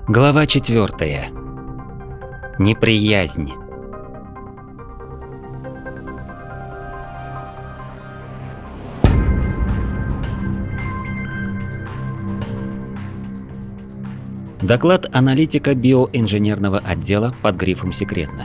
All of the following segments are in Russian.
Глава 4. Неприязнь. Доклад аналитика биоинженерного отдела под грифом «Секретно».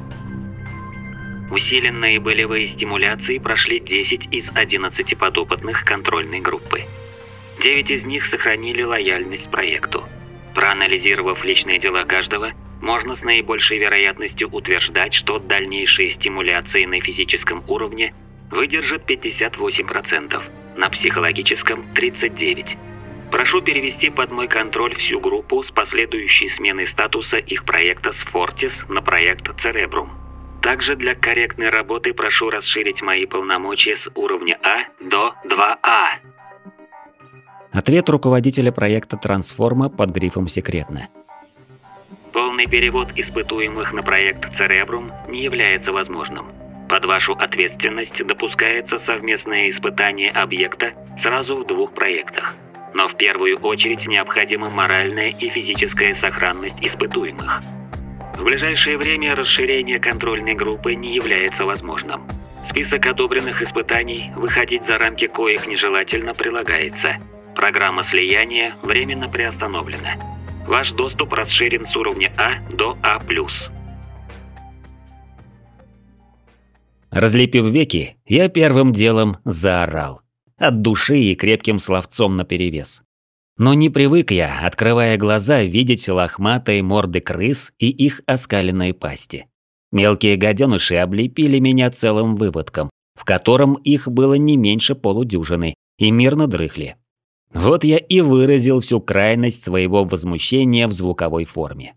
Усиленные болевые стимуляции прошли 10 из 11 подопытных контрольной группы. 9 из них сохранили лояльность проекту. Проанализировав личные дела каждого, можно с наибольшей вероятностью утверждать, что дальнейшие стимуляции на физическом уровне выдержат 58%, на психологическом – 39%. Прошу перевести под мой контроль всю группу с последующей сменой статуса их проекта с Fortis на проект Cerebrum. Также для корректной работы прошу расширить мои полномочия с уровня А до 2А. Ответ руководителя проекта Трансформа под грифом «Секретно». Полный перевод испытуемых на проект Cerebrum не является возможным. Под вашу ответственность допускается совместное испытание объекта сразу в 2 проектах. Но в первую очередь необходима моральная и физическая сохранность испытуемых. В ближайшее время расширение контрольной группы не является возможным. Список одобренных испытаний, выходить за рамки коих нежелательно, прилагается. Программа слияния временно приостановлена. Ваш доступ расширен с уровня А до А+. Разлепив веки, я первым делом заорал. От души и крепким словцом наперевес. Но не привык я, открывая глаза, видеть лохматые морды крыс и их оскаленные пасти. Мелкие гаденыши облепили меня целым выводком, в котором их было не меньше полудюжины, и мирно дрыхли. Вот я и выразил всю крайность своего возмущения в звуковой форме.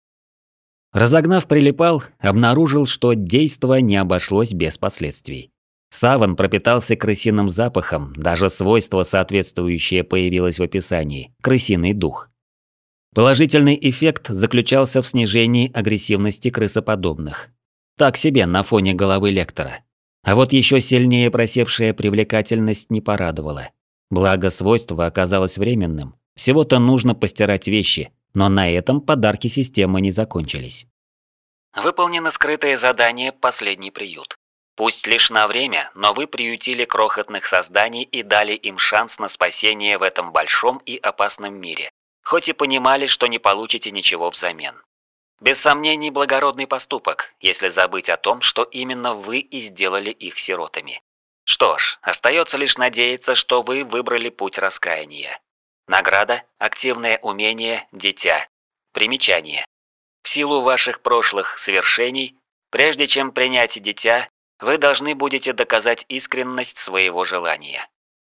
Разогнав прилипал, обнаружил, что действо не обошлось без последствий. Саван пропитался крысиным запахом, даже свойство соответствующее появилось в описании – крысиный дух. Положительный эффект заключался в снижении агрессивности крысоподобных. Так себе на фоне головы лектора. А вот еще сильнее просевшая привлекательность не порадовала. Благо свойство оказалось временным. Всего-то нужно постирать вещи, но на этом подарки системы не закончились. Выполнено скрытое задание «Последний приют». Пусть лишь на время, но вы приютили крохотных созданий и дали им шанс на спасение в этом большом и опасном мире, хоть и понимали, что не получите ничего взамен. Без сомнений, благородный поступок, если забыть о том, что именно вы и сделали их сиротами. Что ж, остается лишь надеяться, что вы выбрали путь раскаяния. Награда – активное умение «Дитя». Примечание. В силу ваших прошлых свершений, прежде чем принять дитя, вы должны будете доказать искренность своего желания.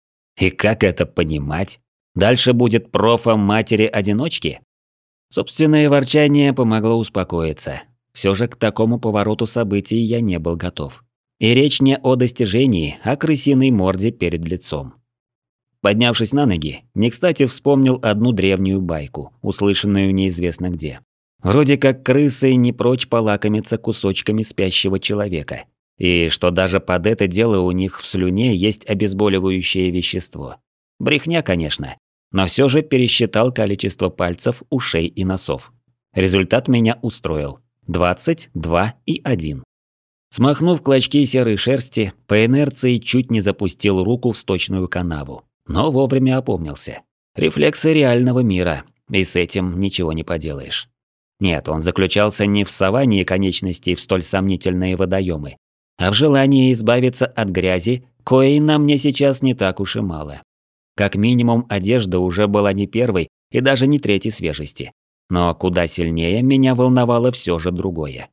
И как это понимать? Дальше будет профа матери-одиночки? Собственное ворчание помогло успокоиться. Все же к такому повороту событий я не был готов. И речь не о достижении, а крысиной морде перед лицом. Поднявшись на ноги, не кстати вспомнил одну древнюю байку, услышанную неизвестно где. Вроде как крысы не прочь полакомиться кусочками спящего человека. И что даже под это дело у них в слюне есть обезболивающее вещество. Брехня, конечно, но все же пересчитал количество пальцев, ушей и носов. Результат меня устроил. 20, 2 и 1. Смахнув клочки серой шерсти, по инерции чуть не запустил руку в сточную канаву. Но вовремя опомнился. Рефлексы реального мира, и с этим ничего не поделаешь. Нет, он заключался не в совании конечностей в столь сомнительные водоемы, а в желании избавиться от грязи, коей на мне сейчас не так уж и мало. Как минимум, одежда уже была не первой и даже не третьей свежести. Но куда сильнее меня волновало все же другое.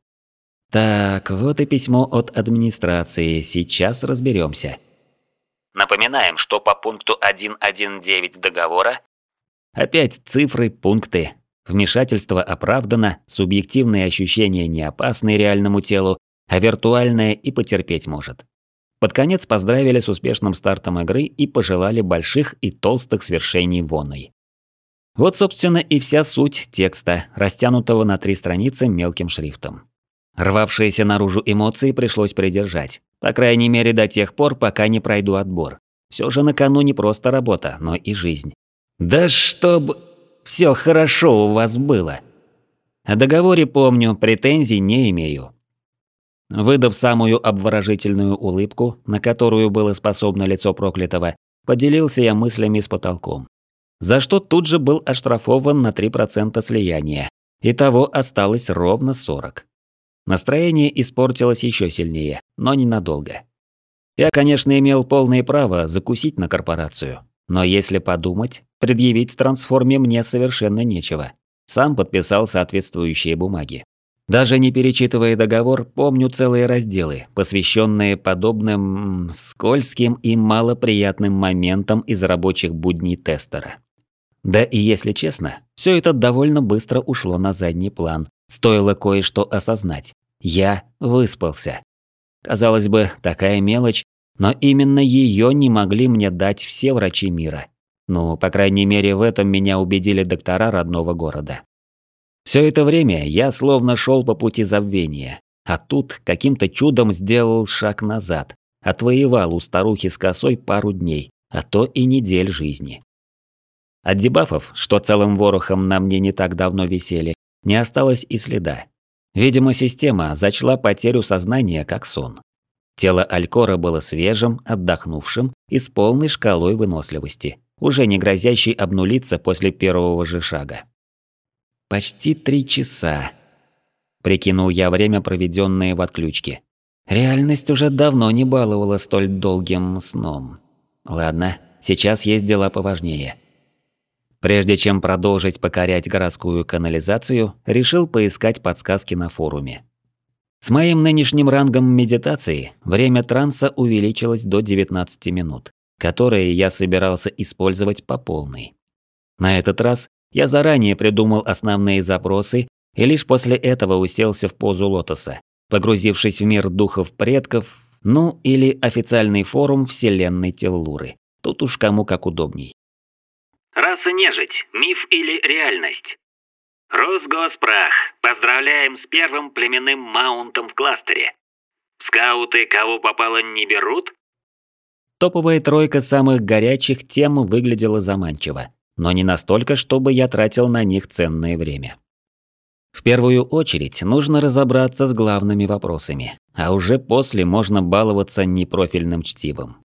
Так, вот и письмо от администрации, сейчас разберемся. Напоминаем, что по пункту 1.1.9 договора... Опять цифры, пункты. Вмешательство оправдано, субъективные ощущения не опасны реальному телу, а виртуальное и потерпеть может. Под конец поздравили с успешным стартом игры и пожелали больших и толстых свершений воной. Вот, собственно, и вся суть текста, растянутого на 3 страницы мелким шрифтом. Рвавшиеся наружу эмоции пришлось придержать. По крайней мере, до тех пор, пока не пройду отбор. Все же на кону не просто работа, но и жизнь. Да чтоб... Все хорошо у вас было. О договоре помню, претензий не имею. Выдав самую обворожительную улыбку, на которую было способно лицо проклятого, поделился я мыслями с потолком. За что тут же был оштрафован на 3% слияния. Итого осталось ровно 40. Настроение испортилось еще сильнее, но ненадолго. Я, конечно, имел полное право закусить на корпорацию. Но если подумать, предъявить трансформе мне совершенно нечего. Сам подписал соответствующие бумаги. Даже не перечитывая договор, помню целые разделы, посвященные подобным скользким и малоприятным моментам из рабочих будней тестера. Да и если честно, все это довольно быстро ушло на задний план. Стоило кое-что осознать. Я выспался. Казалось бы, такая мелочь, но именно ее не могли мне дать все врачи мира. Ну, по крайней мере, в этом меня убедили доктора родного города. Все это время я словно шел по пути забвения, а тут каким-то чудом сделал шаг назад, отвоевал у старухи с косой пару дней, а то и недель жизни. От дебафов, что целым ворохом на мне не так давно висели, не осталось и следа. Видимо, система зачла потерю сознания как сон. Тело Алькора было свежим, отдохнувшим и с полной шкалой выносливости, уже не грозящей обнулиться после первого же шага. Почти 3 часа. Прикинул я время, проведенное в отключке. Реальность уже давно не баловала столь долгим сном. Ладно, сейчас есть дела поважнее. Прежде чем продолжить покорять городскую канализацию, решил поискать подсказки на форуме. С моим нынешним рангом медитации время транса увеличилось до 19 минут, которые я собирался использовать по полной. На этот раз я заранее придумал основные запросы и лишь после этого уселся в позу лотоса, погрузившись в мир духов предков, ну или официальный форум вселенной Теллуры. Тут уж кому как удобней. Раса нежить, миф или реальность? Росгоспрах, поздравляем с первым племенным маунтом в кластере. Скауты кого попало не берут? Топовая тройка самых горячих тем выглядела заманчиво, но не настолько, чтобы я тратил на них ценное время. В первую очередь нужно разобраться с главными вопросами, а уже после можно баловаться непрофильным чтивом.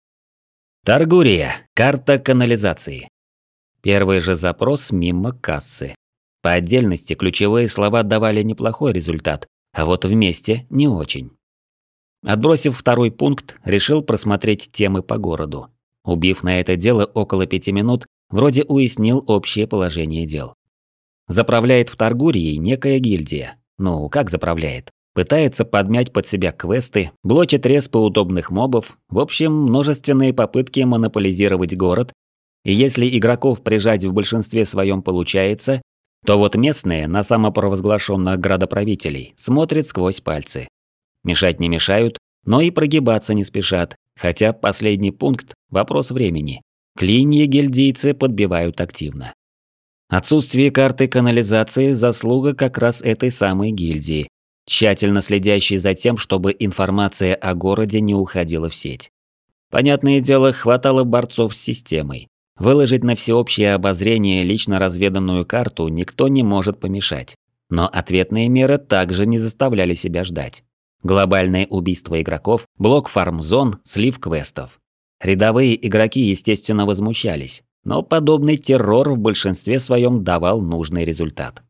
Таргурия. Карта канализации. Первый же запрос мимо кассы. По отдельности ключевые слова давали неплохой результат, а вот вместе не очень. Отбросив второй пункт, решил просмотреть темы по городу. Убив на это дело около 5 минут, вроде уяснил общее положение дел. Заправляет в Таргурии некая гильдия. Ну, как заправляет? Пытается подмять под себя квесты, блочит респы удобных мобов, в общем, множественные попытки монополизировать город. И если игроков прижать в большинстве своем получается, то вот местные на самопровозглашенных градоправителей смотрят сквозь пальцы. Мешать не мешают, но и прогибаться не спешат, хотя последний пункт – вопрос времени. Клинья гильдийцы подбивают активно. Отсутствие карты канализации – заслуга как раз этой самой гильдии, тщательно следящей за тем, чтобы информация о городе не уходила в сеть. Понятное дело, хватало борцов с системой. Выложить на всеобщее обозрение лично разведанную карту никто не может помешать. Но ответные меры также не заставляли себя ждать. Глобальное убийство игроков, блок фарм-зон, слив квестов. Рядовые игроки, естественно, возмущались, но подобный террор в большинстве своем давал нужный результат.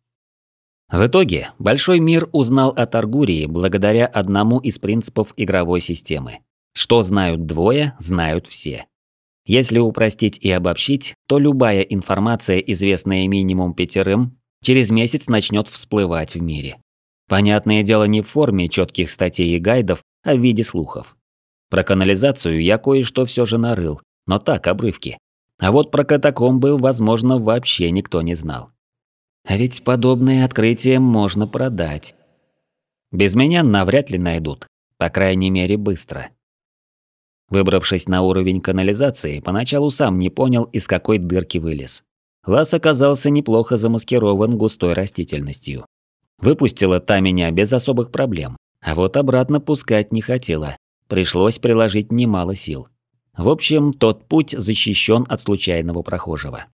В итоге, большой мир узнал о Таргурии благодаря одному из принципов игровой системы. Что знают двое, знают все. Если упростить и обобщить, то любая информация, известная минимум 5, через месяц начнет всплывать в мире. Понятное дело, не в форме четких статей и гайдов, а в виде слухов. Про канализацию я кое-что все же нарыл, но так, обрывки. А вот про катакомбы, возможно, вообще никто не знал. А ведь подобное открытие можно продать. Без меня навряд ли найдут, по крайней мере, быстро. Выбравшись на уровень канализации, поначалу сам не понял, из какой дырки вылез. Лаз оказался неплохо замаскирован густой растительностью. Выпустила та меня без особых проблем, а вот обратно пускать не хотела. Пришлось приложить немало сил. В общем, тот путь защищен от случайного прохожего.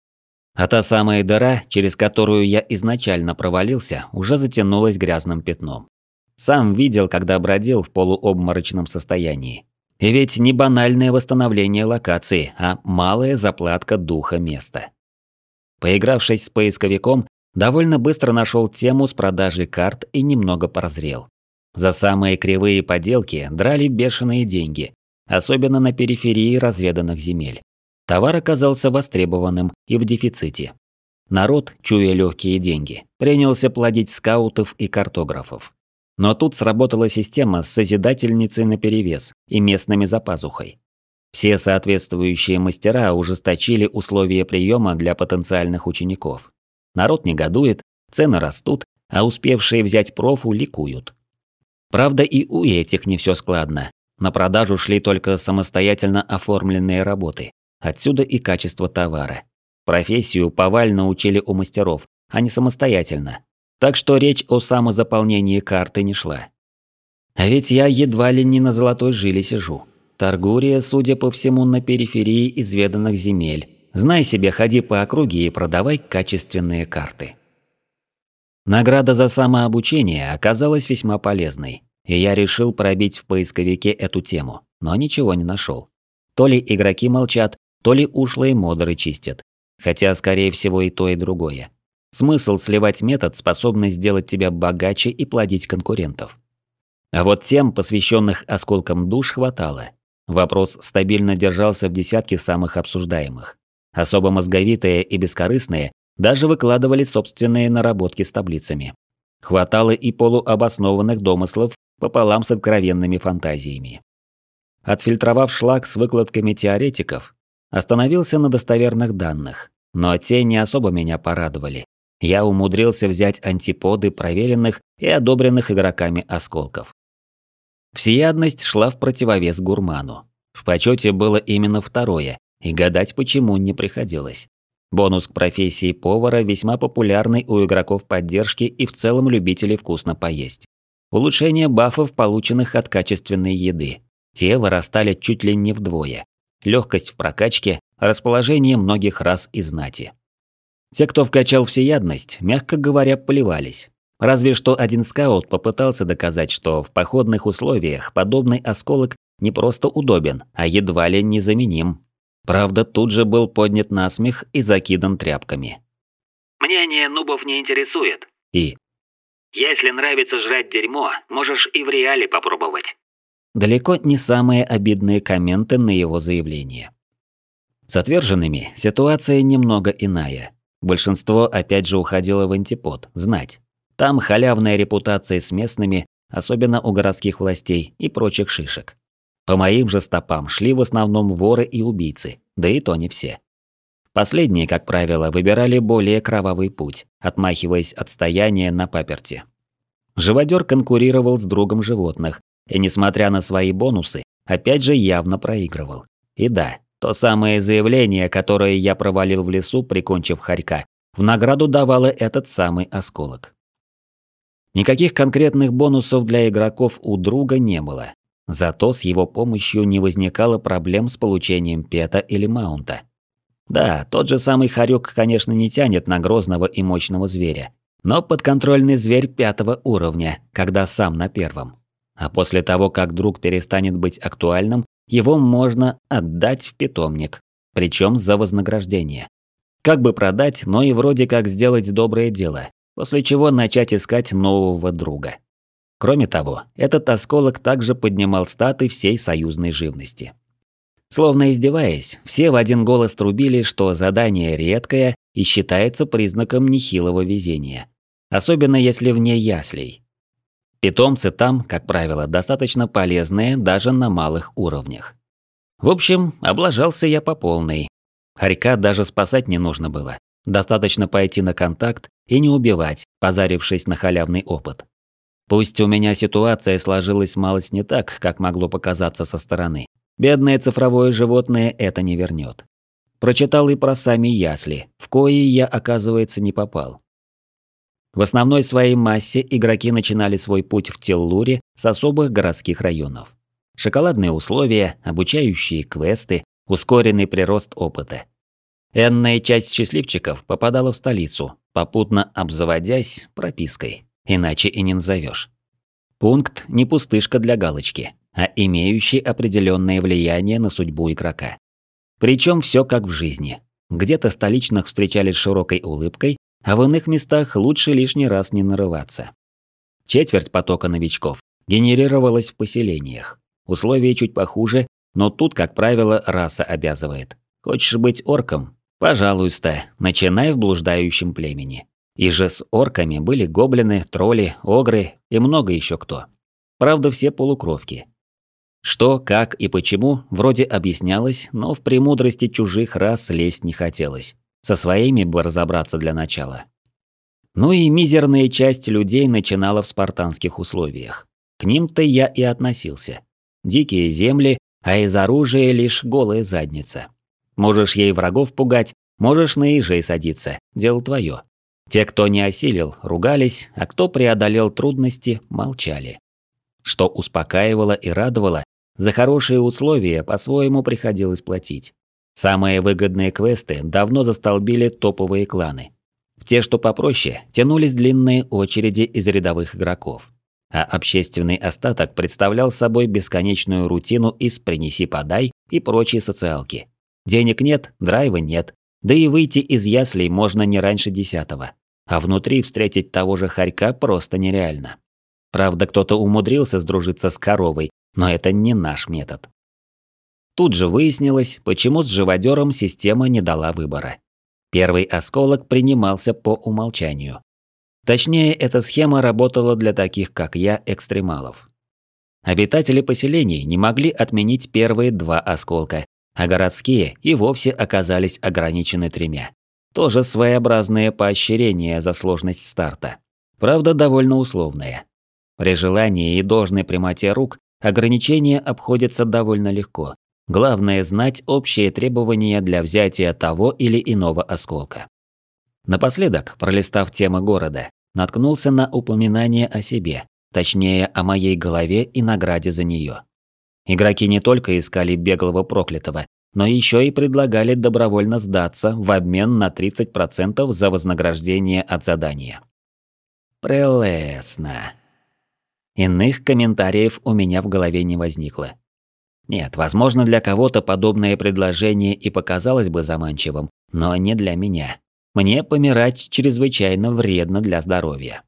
А та самая дыра, через которую я изначально провалился, уже затянулась грязным пятном. Сам видел, когда бродил в полуобморочном состоянии. И ведь не банальное восстановление локации, а малая заплатка духа места. Поигравшись с поисковиком, довольно быстро нашел тему с продажей карт и немного прозрел. За самые кривые поделки драли бешеные деньги, особенно на периферии разведанных земель. Товар оказался востребованным и в дефиците. Народ, чуя легкие деньги, принялся плодить скаутов и картографов. Но тут сработала система с созидательницей наперевес и местными за пазухой. Все соответствующие мастера ужесточили условия приема для потенциальных учеников. Народ негодует, цены растут, а успевшие взять профу ликуют. Правда, и у этих не все складно. На продажу шли только самостоятельно оформленные работы. Отсюда и качество товара. Профессию повально учили у мастеров, а не самостоятельно. Так что речь о самозаполнении карты не шла. А ведь я едва ли не на золотой жиле сижу. Таргурия, судя по всему, на периферии изведанных земель. Знай себе, ходи по округе и продавай качественные карты. Награда за самообучение оказалась весьма полезной, и я решил пробить в поисковике эту тему, но ничего не нашел. То ли игроки молчат, то ли ушлые модеры чистят. Хотя, скорее всего, и то, и другое. Смысл сливать метод, способный сделать тебя богаче и плодить конкурентов. А вот тем, посвященных осколкам душ, хватало. Вопрос стабильно держался в десятке самых обсуждаемых. Особо мозговитые и бескорыстные даже выкладывали собственные наработки с таблицами. Хватало и полуобоснованных домыслов пополам с откровенными фантазиями. Отфильтровав шлак с выкладками теоретиков, остановился на достоверных данных, но те не особо меня порадовали. Я умудрился взять антиподы проверенных и одобренных игроками осколков. Всеядность шла в противовес гурману. В почете было именно второе, и гадать почему не приходилось. Бонус к профессии повара весьма популярный у игроков поддержки и в целом любителей вкусно поесть. Улучшение бафов, полученных от качественной еды. Те вырастали чуть ли не вдвое. Легкость в прокачке, расположение многих рас и знати. Те, кто вкачал всеядность, мягко говоря, поливались. Разве что один скаут попытался доказать, что в походных условиях подобный осколок не просто удобен, а едва ли незаменим. Правда, тут же был поднят на смех и закидан тряпками. «Мнение нубов не интересует. И Если нравится жрать дерьмо, можешь и в реале попробовать». далеко не самые обидные комменты на его заявление. С отверженными ситуация немного иная. Большинство опять же уходило в антипод, знать. Там халявная репутация с местными, особенно у городских властей и прочих шишек. По моим же стопам шли в основном воры и убийцы, да и то не все. Последние, как правило, выбирали более кровавый путь, отмахиваясь от стояния на паперти. Живодер конкурировал с другом животных, и, несмотря на свои бонусы, опять же явно проигрывал. И да, то самое заявление, которое я провалил в лесу, прикончив хорька, в награду давало этот самый осколок. Никаких конкретных бонусов для игроков у друга не было. Зато с его помощью не возникало проблем с получением пета или маунта. Да, тот же самый хорек, конечно, не тянет на грозного и мощного зверя, но подконтрольный зверь 5-го уровня, когда сам на 1-м. А после того, как друг перестанет быть актуальным, его можно отдать в питомник, причем за вознаграждение. Как бы продать, но и вроде как сделать доброе дело, после чего начать искать нового друга. Кроме того, этот осколок также поднимал статы всей союзной живности. Словно издеваясь, все в один голос трубили, что задание редкое и считается признаком нехилого везения. Особенно если вне яслей. Питомцы там, как правило, достаточно полезные даже на малых уровнях. В общем, облажался я по полной. Хорька даже спасать не нужно было. Достаточно пойти на контакт и не убивать, позарившись на халявный опыт. Пусть у меня ситуация сложилась малость не так, как могло показаться со стороны. Бедное цифровое животное это не вернет. Прочитал и про сами ясли, в кои я, оказывается, не попал. В основной своей массе игроки начинали свой путь в Теллуре с особых городских районов. Шоколадные условия, обучающие квесты, ускоренный прирост опыта. Энная часть счастливчиков попадала в столицу, попутно обзаводясь пропиской, иначе и не назовешь. Пункт не пустышка для галочки, а имеющий определенное влияние на судьбу игрока. Причем все как в жизни. Где-то столичных встречали с широкой улыбкой, а в иных местах лучше лишний раз не нарываться. Четверть потока новичков генерировалась в поселениях. Условия чуть похуже, но тут, как правило, раса обязывает. Хочешь быть орком? Пожалуйста, начинай в блуждающем племени. И же с орками были гоблины, тролли, огры и много еще кто. Правда, все полукровки. Что, как и почему вроде объяснялось, но в премудрости чужих рас лезть не хотелось. Со своими бы разобраться для начала. Ну и мизерная часть людей начинала в спартанских условиях. К ним-то я и относился. Дикие земли, а из оружия лишь голая задница. Можешь ей врагов пугать, можешь на ежей садиться, дело твое. Те, кто не осилил, ругались, а кто преодолел трудности, молчали. Что успокаивало и радовало, за хорошие условия по-своему приходилось платить. Самые выгодные квесты давно застолбили топовые кланы. В те, что попроще, тянулись длинные очереди из рядовых игроков. А общественный остаток представлял собой бесконечную рутину из «принеси-подай» и прочие социалки. Денег нет, драйва нет, да и выйти из яслей можно не раньше 10-го. А внутри встретить того же хорька просто нереально. Правда, кто-то умудрился сдружиться с коровой, но это не наш метод. Тут же выяснилось, почему с живодером система не дала выбора. Первый осколок принимался по умолчанию. Точнее, эта схема работала для таких, как я, экстремалов. Обитатели поселений не могли отменить первые 2 осколка, а городские и вовсе оказались ограничены 3. Тоже своеобразное поощрение за сложность старта. Правда, довольно условное. При желании и должной прямоте рук ограничения обходятся довольно легко. Главное знать общие требования для взятия того или иного осколка. Напоследок, пролистав темы города, наткнулся на упоминание о себе, точнее о моей голове и награде за нее. Игроки не только искали беглого проклятого, но еще и предлагали добровольно сдаться в обмен на 30% за вознаграждение от задания. Прелестно. Иных комментариев у меня в голове не возникло. Нет, возможно, для кого-то подобное предложение и показалось бы заманчивым, но не для меня. Мне помирать чрезвычайно вредно для здоровья.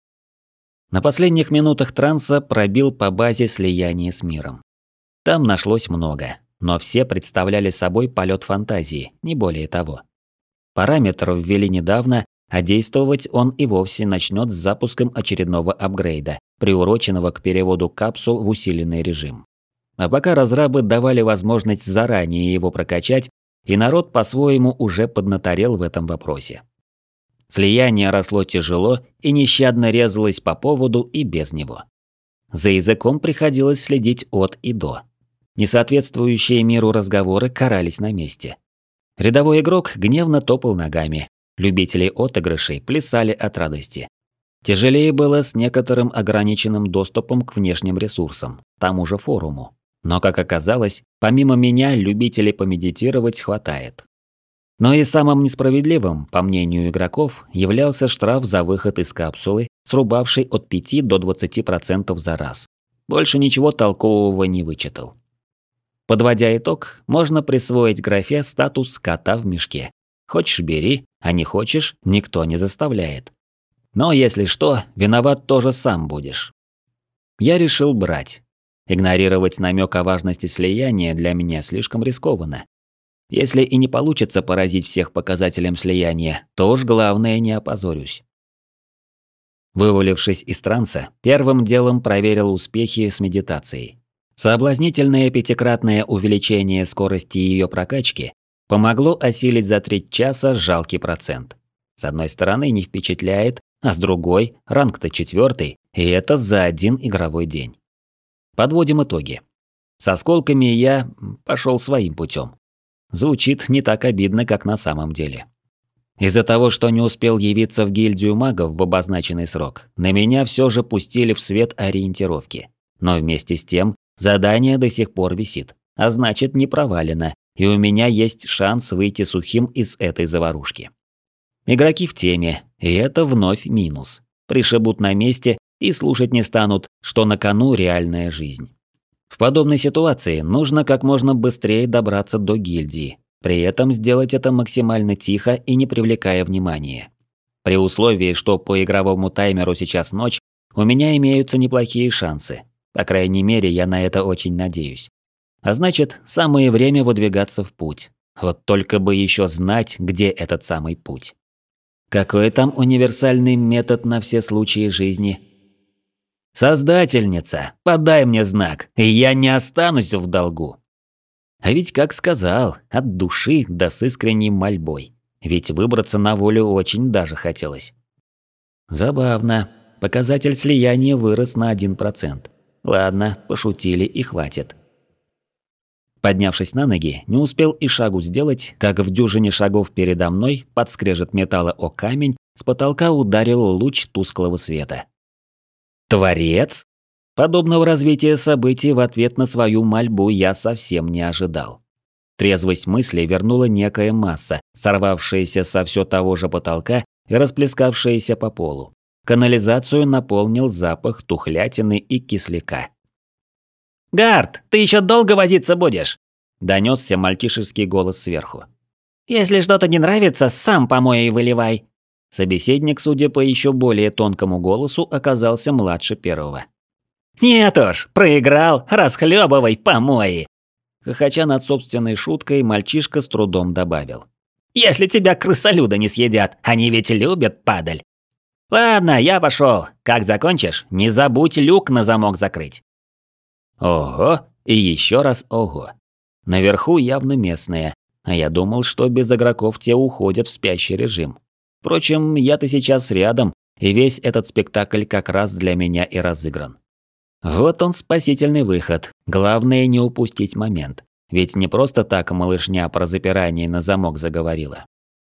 На последних минутах транса пробил по базе слияние с миром. Там нашлось много, но все представляли собой полет фантазии, не более того. Параметр ввели недавно, а действовать он и вовсе начнет с запуском очередного апгрейда, приуроченного к переводу капсул в усиленный режим. А пока разрабы давали возможность заранее его прокачать, и народ по-своему уже поднаторел в этом вопросе. Слияние росло тяжело и нещадно резалось по поводу и без него. За языком приходилось следить от и до. Несоответствующие миру разговоры карались на месте. Рядовой игрок гневно топал ногами, любители отыгрышей плясали от радости. Тяжелее было с некоторым ограниченным доступом к внешним ресурсам, тому же форуму. Но, как оказалось, помимо меня любителей помедитировать хватает. Но и самым несправедливым, по мнению игроков, являлся штраф за выход из капсулы, срубавший от 5 до 20% за раз. Больше ничего толкового не вычитал. Подводя итог, можно присвоить графе статус кота в мешке. Хочешь – бери, а не хочешь – никто не заставляет. Но если что, виноват тоже сам будешь. Я решил брать. Игнорировать намек о важности слияния для меня слишком рискованно. Если и не получится поразить всех показателем слияния, то уж главное не опозорюсь. Вывалившись из транса, первым делом проверил успехи с медитацией. Соблазнительное 5-кратное увеличение скорости ее прокачки помогло осилить за 3 часа жалкий процент. С одной стороны не впечатляет, а с другой ранг-то 4, и это за 1 игровой день. Подводим итоги. С осколками я пошел своим путем. Звучит не так обидно, как на самом деле. Из-за того, что не успел явиться в гильдию магов в обозначенный срок, на меня все же пустили в свет ориентировки. Но вместе с тем, задание до сих пор висит, а значит не провалено, и у меня есть шанс выйти сухим из этой заварушки. Игроки в теме, и это вновь минус. Пришибут на месте и слушать не станут, что на кону реальная жизнь. В подобной ситуации нужно как можно быстрее добраться до гильдии, при этом сделать это максимально тихо и не привлекая внимания. При условии, что по игровому таймеру сейчас ночь, у меня имеются неплохие шансы. По крайней мере, я на это очень надеюсь. А значит, самое время выдвигаться в путь. Вот только бы еще знать, где этот самый путь. Какой там универсальный метод на все случаи жизни? Создательница, подай мне знак, и я не останусь в долгу. А ведь, как сказал, от души да с искренней мольбой. Ведь выбраться на волю очень даже хотелось. Забавно. Показатель слияния вырос на 1%. Ладно, пошутили и хватит. Поднявшись на ноги, не успел и шагу сделать, как в дюжине шагов передо мной, под скрежет металла о камень, с потолка ударил луч тусклого света. Творец? Подобного развития событий в ответ на свою мольбу я совсем не ожидал. Трезвость мысли вернула некая масса, сорвавшаяся со все того же потолка и расплескавшаяся по полу. Канализацию наполнил запах тухлятины и кисляка. «Гард, ты еще долго возиться будешь?» – донесся мальчишеский голос сверху. «Если что-то не нравится, сам помой и выливай». Собеседник, судя по еще более тонкому голосу, оказался младше первого. «Нет уж, проиграл, расхлебывай помои!» Хохоча над собственной шуткой, мальчишка с трудом добавил. «Если тебя крысолюды не съедят, они ведь любят падаль. Ладно, я пошел. Как закончишь, не забудь люк на замок закрыть». Ого, и еще раз ого. Наверху явно местные, а я думал, что без игроков те уходят в спящий режим. Впрочем, я-то сейчас рядом, и весь этот спектакль как раз для меня и разыгран. Вот он, спасительный выход. Главное не упустить момент. Ведь не просто так малышня про запирание на замок заговорила.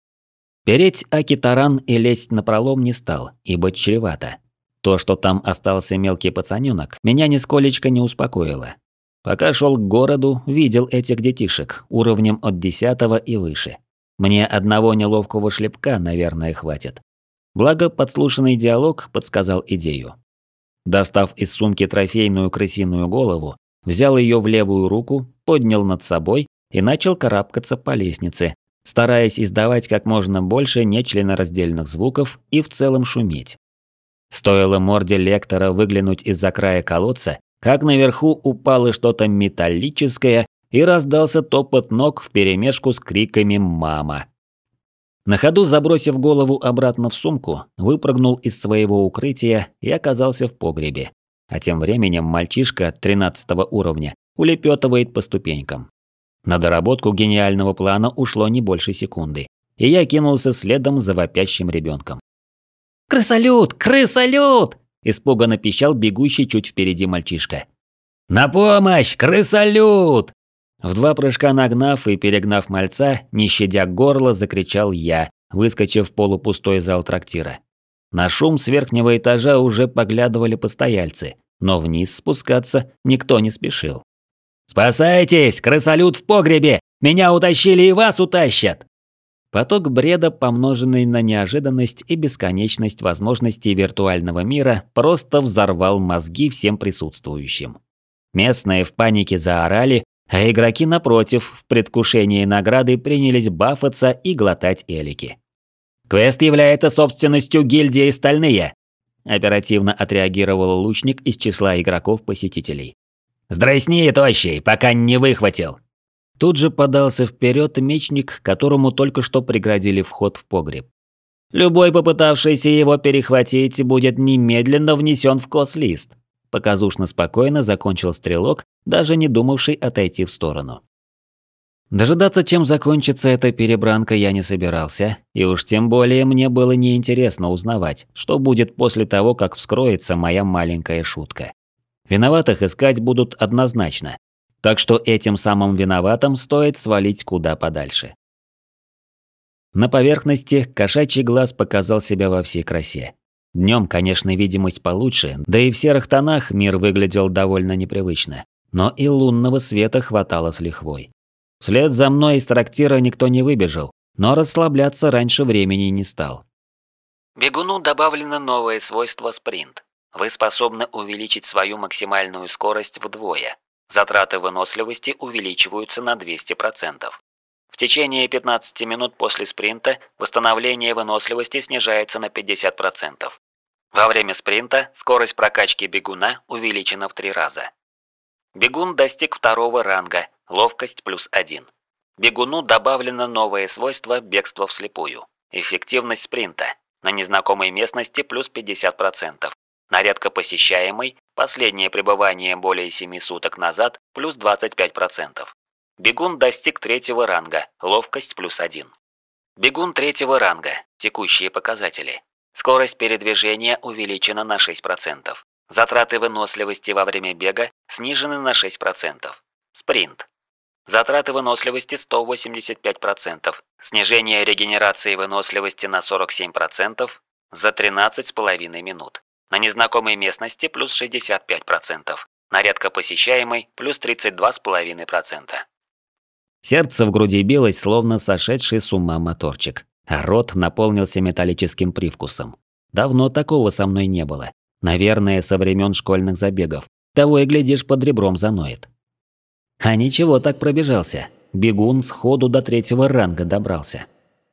Переть Аки-таран и лезть напролом не стал, ибо чревато. То, что там остался мелкий пацанёнок, меня нисколечко не успокоило. Пока шел к городу, видел этих детишек, уровнем от 10 и выше. Мне одного неловкого шлепка, наверное, хватит. Благо, подслушанный диалог подсказал идею. Достав из сумки трофейную крысиную голову, взял ее в левую руку, поднял над собой и начал карабкаться по лестнице, стараясь издавать как можно больше нечленораздельных звуков и в целом шуметь. Стоило морде лектора выглянуть из-за края колодца, как наверху упало что-то металлическое и раздался топот ног вперемешку с криками «Мама!». На ходу, забросив голову обратно в сумку, выпрыгнул из своего укрытия и оказался в погребе. А тем временем мальчишка 13 уровня улепетывает по ступенькам. На доработку гениального плана ушло не больше секунды, и я кинулся следом за вопящим ребенком. «Крысолют! Крысолют!» – испуганно пищал бегущий чуть впереди мальчишка. «На помощь! Крысолют!» В 2 прыжка нагнав и перегнав мальца, не щадя горло, закричал я, выскочив в полупустой зал трактира. На шум с верхнего этажа уже поглядывали постояльцы, но вниз спускаться никто не спешил. «Спасайтесь! Крысолют в погребе! Меня утащили и вас утащат!» Поток бреда, помноженный на неожиданность и бесконечность возможностей виртуального мира, просто взорвал мозги всем присутствующим. Местные в панике заорали, а игроки, напротив, в предвкушении награды принялись бафаться и глотать элики. «Квест является собственностью гильдии «Стальные», – оперативно отреагировал лучник из числа игроков-посетителей. «Здрасни, тощий, пока не выхватил!» Тут же подался вперед мечник, которому только что преградили вход в погреб. «Любой, попытавшийся его перехватить, будет немедленно внесен в кос-лист», – показушно спокойно закончил стрелок, даже не думавший отойти в сторону. Дожидаться, чем закончится эта перебранка, я не собирался, и уж тем более мне было неинтересно узнавать, что будет после того, как вскроется моя маленькая шутка. Виноватых искать будут однозначно, так что этим самым виноватым стоит свалить куда подальше. На поверхности кошачий глаз показал себя во всей красе. Днем, конечно, видимость получше, да и в серых тонах мир выглядел довольно непривычно, но и лунного света хватало с лихвой. Вслед за мной из трактира никто не выбежал, но расслабляться раньше времени не стал. Бегуну добавлено новое свойство спринт. Вы способны увеличить свою максимальную скорость вдвое. Затраты выносливости увеличиваются на 200%. В течение 15 минут после спринта восстановление выносливости снижается на 50%. Во время спринта скорость прокачки бегуна увеличена в 3 раза. Бегун достиг 2-го ранга, ловкость +1. Бегуну добавлено новое свойство бегства вслепую. Эффективность спринта. На незнакомой местности +50%. На редко посещаемой, последнее пребывание более 7 суток назад, +25%. Бегун достиг 3-го ранга, ловкость +1. Бегун 3-го ранга, текущие показатели. Скорость передвижения увеличена на 6%. Затраты выносливости во время бега снижены на 6%. Спринт. Затраты выносливости 185%. Снижение регенерации выносливости на 47% за 13,5 минут. На незнакомой местности +65%. На редко посещаемой +32,5%. Сердце в груди билось, словно сошедший с ума моторчик, а рот наполнился металлическим привкусом. Давно такого со мной не было. Наверное, со времен школьных забегов. Того и глядишь, под ребром заноет. А ничего, так пробежался. Бегун сходу до 3-го ранга добрался.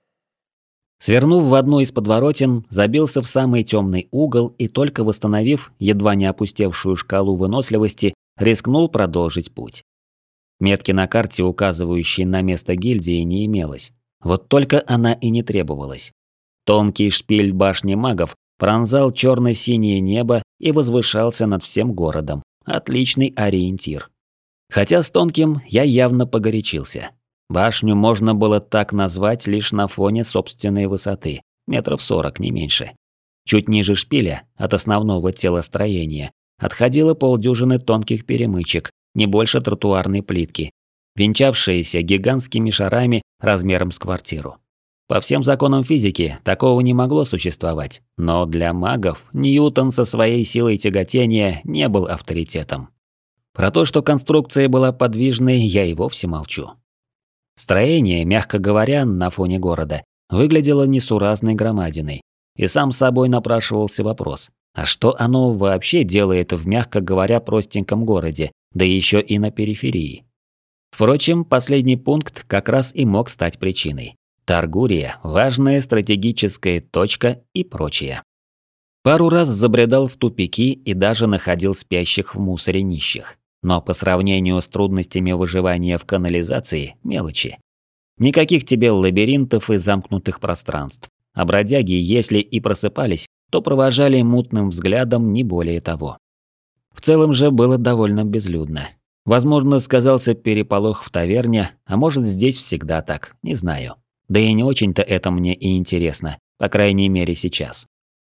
Свернув в одну из подворотен, забился в самый темный угол и только восстановив едва не опустевшую шкалу выносливости, рискнул продолжить путь. Метки на карте, указывающей на место гильдии, не имелось. Вот только она и не требовалась. Тонкий шпиль башни магов пронзал черно-синее небо и возвышался над всем городом. Отличный ориентир. Хотя с тонким я явно погорячился. Башню можно было так назвать лишь на фоне собственной высоты, метров 40, не меньше. Чуть ниже шпиля, от основного тела строения, отходило полдюжины тонких перемычек, не больше тротуарной плитки, венчавшиеся гигантскими шарами размером с квартиру. По всем законам физики такого не могло существовать, но для магов Ньютон со своей силой тяготения не был авторитетом. Про то, что конструкция была подвижной, я и вовсе молчу. Строение, мягко говоря, на фоне города, выглядело несуразной громадиной, и сам собой напрашивался вопрос, а что оно вообще делает в, мягко говоря, простеньком городе, да еще и на периферии? Впрочем, последний пункт как раз и мог стать причиной. Таргурия, важная стратегическая точка и прочее. Пару раз забредал в тупики и даже находил спящих в мусоре нищих. Но по сравнению с трудностями выживания в канализации – мелочи. Никаких тебе лабиринтов и замкнутых пространств. А бродяги, если и просыпались, то провожали мутным взглядом, не более того. В целом же было довольно безлюдно. Возможно, сказался переполох в таверне, а может, здесь всегда так, не знаю. Да и не очень-то это мне и интересно, по крайней мере сейчас.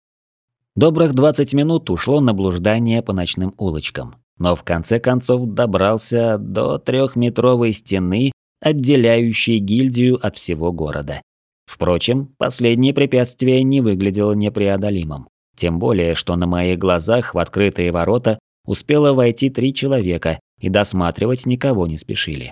Добрых 20 минут ушло на блуждание по ночным улочкам, но в конце концов добрался до 3-метровой стены, отделяющей гильдию от всего города. Впрочем, последнее препятствие не выглядело непреодолимым. Тем более, что на моих глазах в открытые ворота успело войти 3 человека, и досматривать никого не спешили.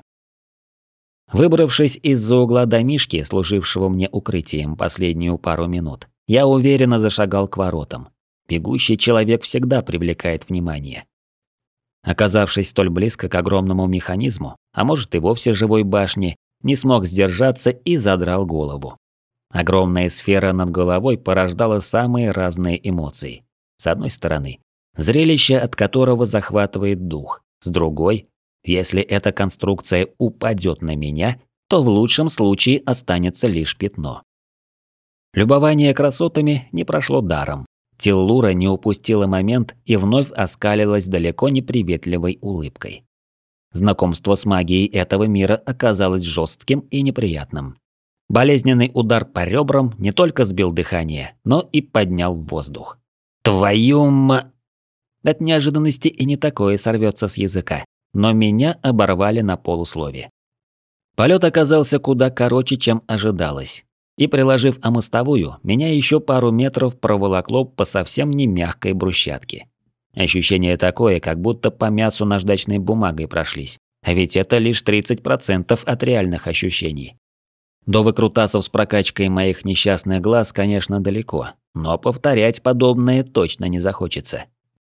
Выбравшись из-за угла домишки, служившего мне укрытием последнюю пару минут, я уверенно зашагал к воротам. Бегущий человек всегда привлекает внимание. Оказавшись столь близко к огромному механизму, а может и вовсе живой башне, не смог сдержаться и задрал голову. Огромная сфера над головой порождала самые разные эмоции. С одной стороны, зрелище, от которого захватывает дух. С другой, если эта конструкция упадет на меня, то в лучшем случае останется лишь пятно. Любование красотами не прошло даром. Тиллура не упустила момент и вновь оскалилась далеко не приветливой улыбкой. Знакомство с магией этого мира оказалось жестким и неприятным. Болезненный удар по ребрам не только сбил дыхание, но и поднял в воздух. Твою ма... От неожиданности и не такое сорвется с языка, но меня оборвали на полуслове. Полет оказался куда короче, чем ожидалось. И приложив о мостовую, меня еще пару метров проволокло по совсем не мягкой брусчатке. Ощущение такое, как будто по мясу наждачной бумагой прошлись. А ведь это лишь 30% от реальных ощущений. До выкрутасов с прокачкой моих несчастных глаз, конечно, далеко, но повторять подобное точно не захочется.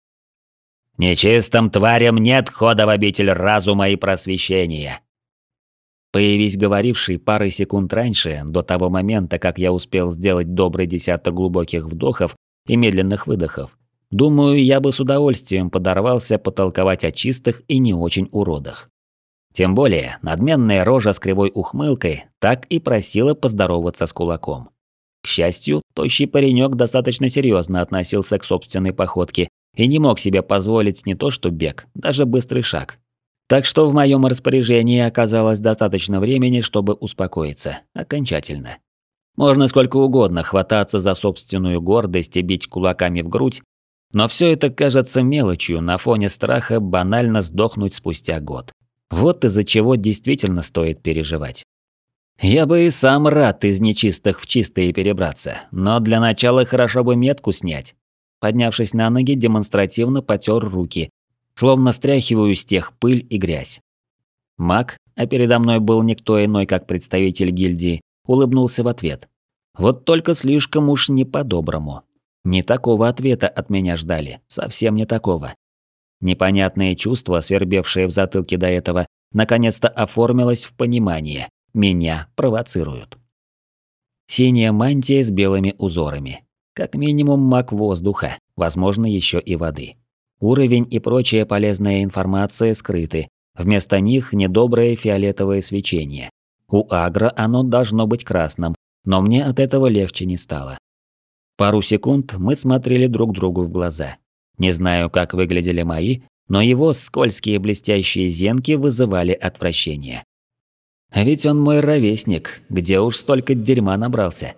«Нечистым тварям нет хода в обитель разума и просвещения!» Появись говоривший пары секунд раньше, до того момента, как я успел сделать добрый десяток глубоких вдохов и медленных выдохов, думаю, я бы с удовольствием подорвался потолковать о чистых и не очень уродах. Тем более, надменная рожа с кривой ухмылкой так и просила поздороваться с кулаком. К счастью, тощий паренек достаточно серьезно относился к собственной походке и не мог себе позволить не то что бег, даже быстрый шаг. Так что в моем распоряжении оказалось достаточно времени, чтобы успокоиться. Окончательно. Можно сколько угодно хвататься за собственную гордость и бить кулаками в грудь, но все это кажется мелочью на фоне страха банально сдохнуть спустя год. Вот из-за чего действительно стоит переживать. Я бы и сам рад из нечистых в чистые перебраться, но для начала хорошо бы метку снять. Поднявшись на ноги, демонстративно потер руки, словно стряхиваю с тех пыль и грязь. Маг, а передо мной был никто иной, как представитель гильдии, улыбнулся в ответ. Вот только слишком уж не по-доброму. Не такого ответа от меня ждали, совсем не такого. Непонятное чувство, свербевшее в затылке до этого, наконец-то оформилось в понимание. Меня провоцируют. Синяя мантия с белыми узорами. Как минимум маг воздуха, возможно, еще и воды. Уровень и прочая полезная информация скрыты. Вместо них недоброе фиолетовое свечение. У агро оно должно быть красным, но мне от этого легче не стало. Пару секунд мы смотрели друг другу в глаза. Не знаю, как выглядели мои, но его скользкие блестящие зенки вызывали отвращение. А ведь он мой ровесник, где уж столько дерьма набрался.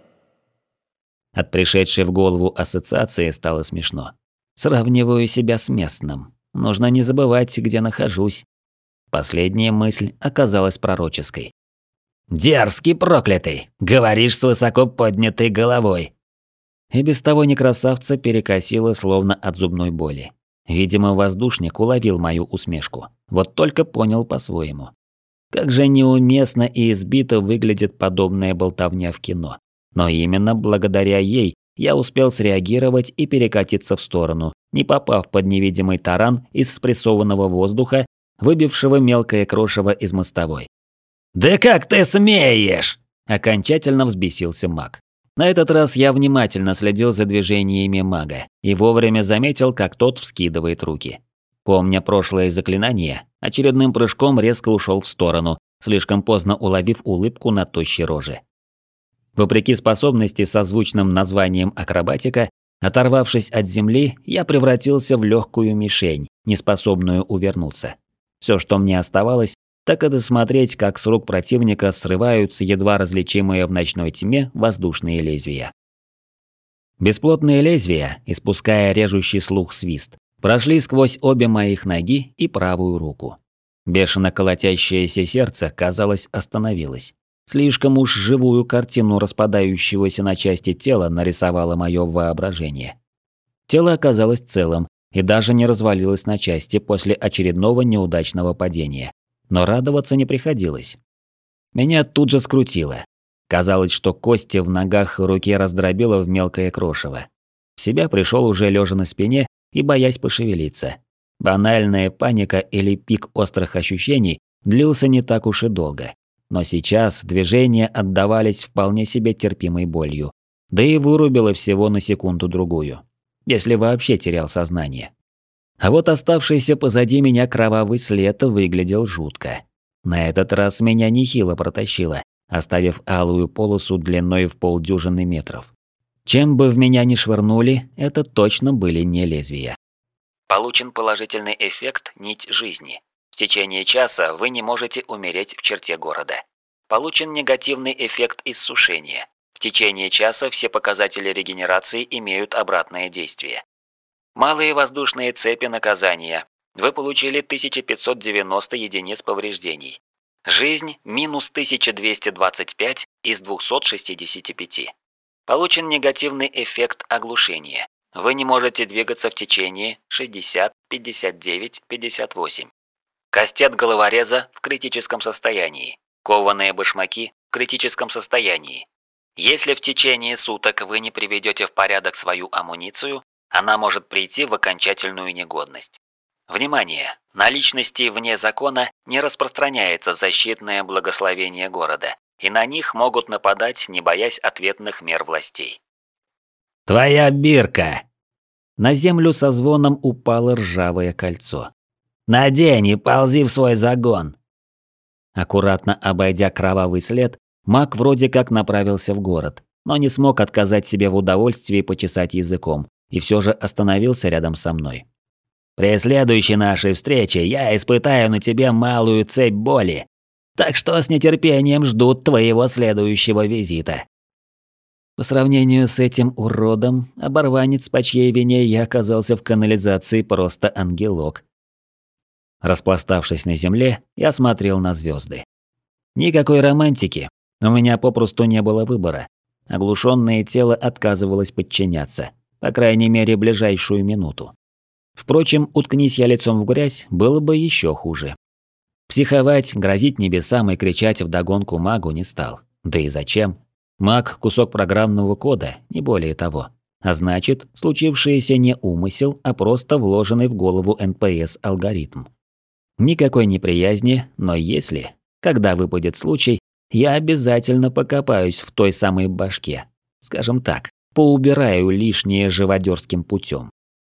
От пришедшей в голову ассоциации стало смешно. Сравниваю себя с местным. Нужно не забывать, где нахожусь. Последняя мысль оказалась пророческой. «Дерзкий проклятый! Говоришь с высоко поднятой головой!» И без того некрасавца перекосило словно от зубной боли. Видимо, воздушник уловил мою усмешку. Вот только понял по-своему. Как же неуместно и избито выглядит подобная болтовня в кино. Но именно благодаря ей я успел среагировать и перекатиться в сторону, не попав под невидимый таран из спрессованного воздуха, выбившего мелкое крошево из мостовой. «Да как ты смеешь!» – окончательно взбесился маг. На этот раз я внимательно следил за движениями мага и вовремя заметил, как тот вскидывает руки. Помня прошлое заклинание, очередным прыжком резко ушел в сторону, слишком поздно уловив улыбку на тощей роже. Вопреки способности со звучным названием акробатика, оторвавшись от земли, я превратился в легкую мишень, неспособную увернуться. Все, что мне оставалось, так это смотреть, как с рук противника срываются едва различимые в ночной тьме воздушные лезвия. Бесплотные лезвия, испуская режущий слух свист, прошли сквозь обе моих ноги и правую руку. Бешено колотящееся сердце, казалось, остановилось. Слишком уж живую картину распадающегося на части тела нарисовало мое воображение. Тело оказалось целым и даже не развалилось на части после очередного неудачного падения. Но радоваться не приходилось. Меня тут же скрутило. Казалось, что кости в ногах и руке раздробило в мелкое крошево. В себя пришел уже лежа на спине и боясь пошевелиться. Банальная паника или пик острых ощущений длился не так уж и долго. Но сейчас движения отдавались вполне себе терпимой болью. Да и вырубило всего на секунду-другую. Если вообще терял сознание. А вот оставшийся позади меня кровавый след выглядел жутко. На этот раз меня нехило протащило, оставив алую полосу длиной в полдюжины метров. Чем бы в меня ни швырнули, это точно были не лезвия. Получен положительный эффект «Нить жизни». В течение часа вы не можете умереть в черте города. Получен негативный эффект иссушения. В течение часа все показатели регенерации имеют обратное действие. Малые воздушные цепи наказания. Вы получили 1590 единиц повреждений. Жизнь минус 1225 из 265. Получен негативный эффект оглушения. Вы не можете двигаться в течение 60, 59, 58. Кастет головореза в критическом состоянии. Кованые башмаки в критическом состоянии. Если в течение суток вы не приведете в порядок свою амуницию, она может прийти в окончательную негодность. Внимание! На личности вне закона не распространяется защитное благословение города, и на них могут нападать, не боясь ответных мер властей. «Твоя бирка!» На землю со звоном упало ржавое кольцо. «Надень и ползи в свой загон!» Аккуратно обойдя кровавый след, маг вроде как направился в город, но не смог отказать себе в удовольствии почесать языком, и все же остановился рядом со мной. «При следующей нашей встрече я испытаю на тебе малую цепь боли, так что с нетерпением жду твоего следующего визита». По сравнению с этим уродом, оборванец, по чьей вине я оказался в канализации, просто ангелок. Распластавшись на земле, я смотрел на звезды. Никакой романтики, у меня попросту не было выбора. Оглушенное тело отказывалось подчиняться, по крайней мере, ближайшую минуту. Впрочем, уткнись я лицом в грязь, было бы еще хуже. Психовать, грозить небесам и кричать вдогонку магу не стал. Да и зачем? Маг – кусок программного кода, не более того. А значит, случившееся не умысел, а просто вложенный в голову НПС алгоритм. Никакой неприязни, но если, когда выпадет случай, я обязательно покопаюсь в той самой башке. Скажем так, поубираю лишнее живодерским путем.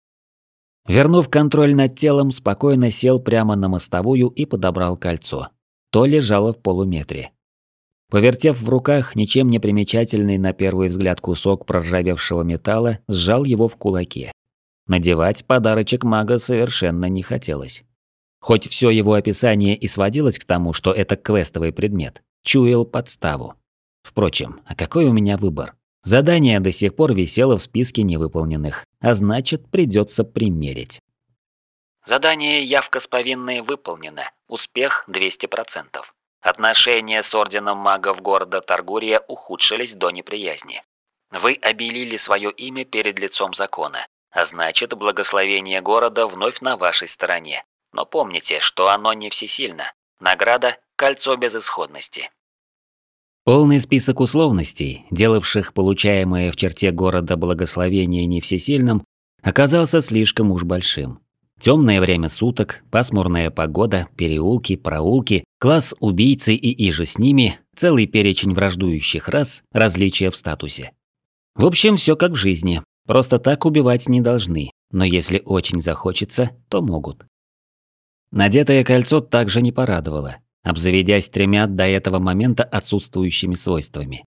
Вернув контроль над телом, спокойно сел прямо на мостовую и подобрал кольцо. То лежало в полуметре. Повертев в руках ничем не примечательный на первый взгляд кусок проржавевшего металла, сжал его в кулаке. Надевать подарочек мага совершенно не хотелось. Хоть все его описание и сводилось к тому, что это квестовый предмет, чуял подставу. Впрочем, а какой у меня выбор? Задание до сих пор висело в списке невыполненных, а значит, придется примерить. Задание «Явка с повинной» выполнено. Успех 200%. Отношения с орденом магов города Таргурия ухудшились до неприязни. Вы обелили свое имя перед лицом закона, а значит, благословение города вновь на вашей стороне. Но помните, что оно не всесильно. Награда – кольцо безысходности. Полный список условностей, делавших получаемое в черте города благословение не всесильным, оказался слишком уж большим. Темное время суток, пасмурная погода, переулки, проулки, класс убийцы и иже с ними, целый перечень враждующих рас, различия в статусе. В общем, все как в жизни. Просто так убивать не должны, но если очень захочется, то могут. Надетое кольцо также не порадовало, обзаведясь тремя до этого момента отсутствующими свойствами.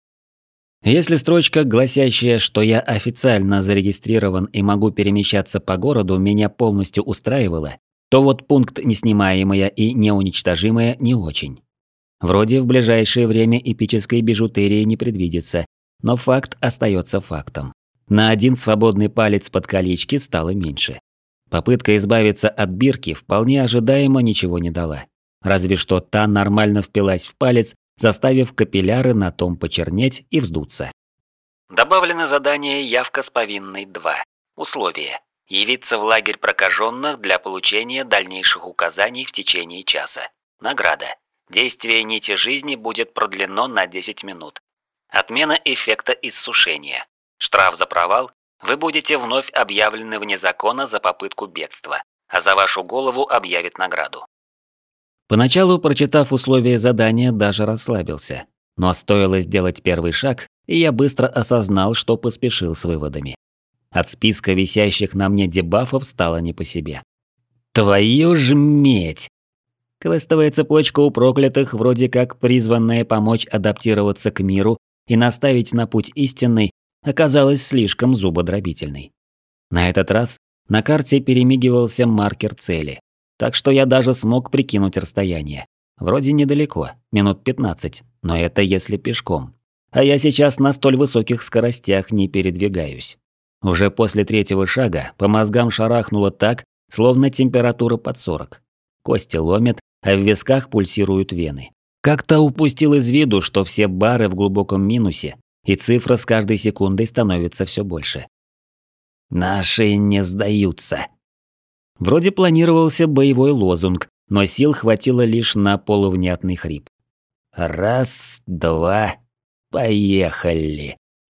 Если строчка, гласящая, что я официально зарегистрирован и могу перемещаться по городу, меня полностью устраивала, то вот пункт «неснимаемое» и «неуничтожимое» не очень. Вроде в ближайшее время эпической бижутерии не предвидится, но факт остается фактом. На один свободный палец под колечки стало меньше. Попытка избавиться от бирки вполне ожидаемо ничего не дала. Разве что та нормально впилась в палец, заставив капилляры на том почернеть и вздуться. Добавлено задание «Явка с повинной 2». Условие. Явиться в лагерь прокаженных для получения дальнейших указаний в течение часа. Награда. Действие нити жизни будет продлено на 10 минут. Отмена эффекта иссушения. Штраф за провал. Вы будете вновь объявлены вне закона за попытку бегства, а за вашу голову объявят награду. Поначалу, прочитав условия задания, даже расслабился. Но стоило сделать первый шаг, и я быстро осознал, что поспешил с выводами. От списка висящих на мне дебафов стало не по себе. Твою ж медь! Квестовая цепочка у проклятых, вроде как призванная помочь адаптироваться к миру и наставить на путь истинный, оказалась слишком зубодробительной. На этот раз на карте перемигивался маркер цели, так что я даже смог прикинуть расстояние. Вроде недалеко, минут 15, но это если пешком. А я сейчас на столь высоких скоростях не передвигаюсь. Уже после третьего шага по мозгам шарахнуло так, словно температура под 40. Кости ломят, а в висках пульсируют вены. Как-то упустил из виду, что все бары в глубоком минусе, и цифра с каждой секундой становится все больше. «Наши не сдаются». Вроде планировался боевой лозунг, но сил хватило лишь на полувнятный хрип. Раз, два, поехали.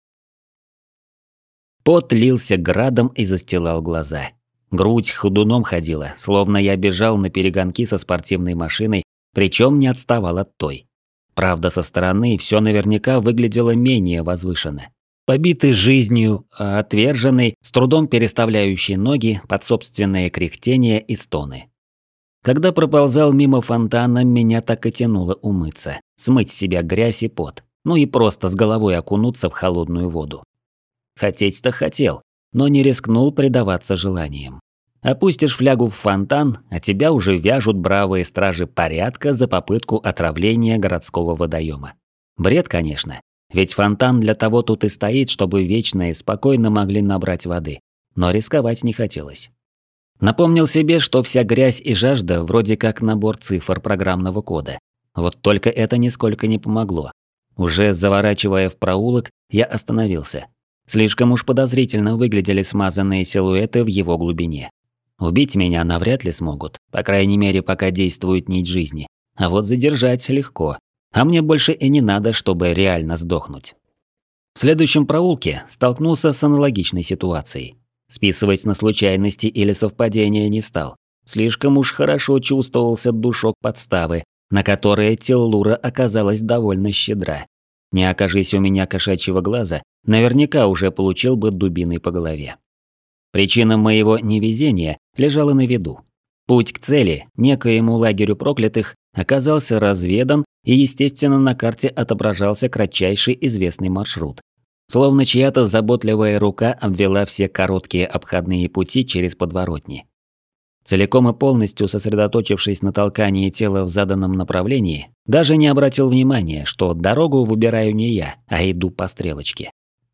Пот лился градом и застилал глаза. Грудь ходуном ходила, словно я бежал на перегонки со спортивной машиной, причем не отставал от той. Правда, со стороны все наверняка выглядело менее возвышенно. Побитый жизнью, отверженный, с трудом переставляющий ноги под собственное кряхтение и стоны. Когда проползал мимо фонтана, меня так и тянуло умыться, смыть с себя грязь и пот, ну и просто с головой окунуться в холодную воду. Хотеть-то хотел, но не рискнул предаваться желаниям. Опустишь флягу в фонтан, а тебя уже вяжут бравые стражи порядка за попытку отравления городского водоема. Бред, конечно, ведь фонтан для того тут и стоит, чтобы вечно и спокойно могли набрать воды, но рисковать не хотелось. Напомнил себе, что вся грязь и жажда вроде как набор цифр программного кода. Вот только это нисколько не помогло. Уже заворачивая в проулок, я остановился. Слишком уж подозрительно выглядели смазанные силуэты в его глубине. Убить меня навряд ли смогут, по крайней мере, пока действует нить жизни. А вот задержать легко. А мне больше и не надо, чтобы реально сдохнуть. В следующем проулке столкнулся с аналогичной ситуацией. Списывать на случайности или совпадения не стал. Слишком уж хорошо чувствовался душок подставы, на которые Теллура оказалась довольно щедра. Не окажись у меня кошачьего глаза, наверняка уже получил бы дубиной по голове. Причина моего невезения лежала на виду. Путь к цели, некоему лагерю проклятых, оказался разведан, и, естественно, на карте отображался кратчайший известный маршрут. Словно чья-то заботливая рука обвела все короткие обходные пути через подворотни. Целиком и полностью сосредоточившись на толкании тела в заданном направлении, даже не обратил внимания, что дорогу выбираю не я, а иду по стрелочке.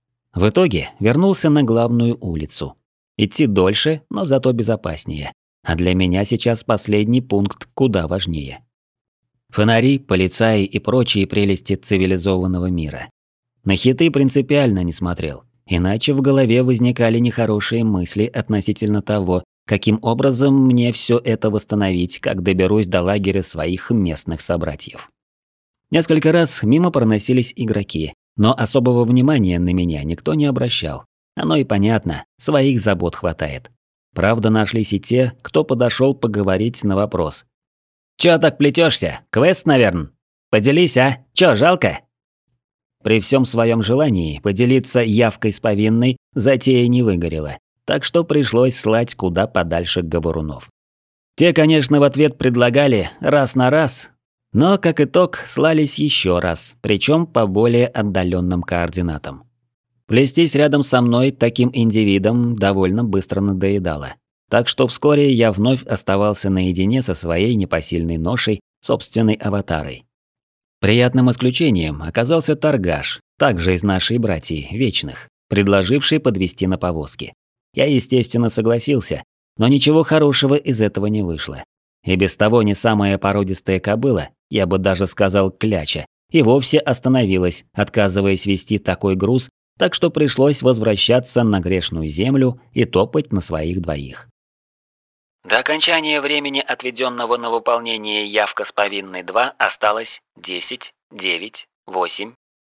В итоге вернулся на главную улицу. Идти дольше, но зато безопаснее. А для меня сейчас последний пункт куда важнее. Фонари, полицаи и прочие прелести цивилизованного мира. На хиты принципиально не смотрел, иначе в голове возникали нехорошие мысли относительно того, каким образом мне все это восстановить, как доберусь до лагеря своих местных собратьев. Несколько раз мимо проносились игроки, но особого внимания на меня никто не обращал. Оно и понятно, своих забот хватает. Правда, нашлись и те, кто подошел поговорить на вопрос. «Чё так плетёшься? Квест, наверное? Поделись, а? Чё, жалко?» При всем своем желании поделиться явкой с повинной затея не выгорела, так что пришлось слать куда подальше говорунов. Те, конечно, в ответ предлагали раз на раз, но, как итог, слались еще раз, причем по более отдаленным координатам. Плестись рядом со мной таким индивидом довольно быстро надоедало. Так что вскоре я вновь оставался наедине со своей непосильной ношей, собственной аватарой. Приятным исключением оказался торгаш, также из нашей братьи, Вечных, предложивший подвезти на повозке. Я, естественно, согласился, но ничего хорошего из этого не вышло. И без того не самая породистая кобыла, я бы даже сказал кляча, и вовсе остановилась, отказываясь вести такой груз, так что пришлось возвращаться на грешную землю и топать на своих двоих. До окончания времени, отведенного на выполнение явка с повинной 2, осталось 10, 9, 8.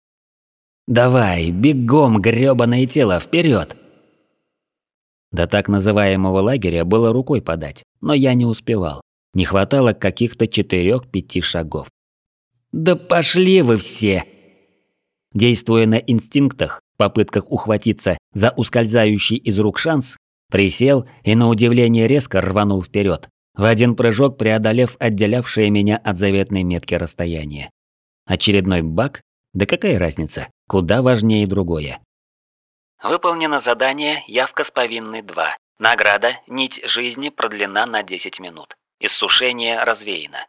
«Давай, бегом, грёбаное тело, вперед! До так называемого лагеря было рукой подать, но я не успевал. Не хватало каких-то 4-5 шагов. «Да пошли вы все!» Действуя на инстинктах, в попытках ухватиться за ускользающий из рук шанс, присел и на удивление резко рванул вперед, в один прыжок преодолев отделявшее меня от заветной метки расстояние. Очередной баг? Да какая разница? Куда важнее другое. Выполнено задание «Явка с повинной 2». Награда «Нить жизни» продлена на 10 минут. Иссушение развеяно.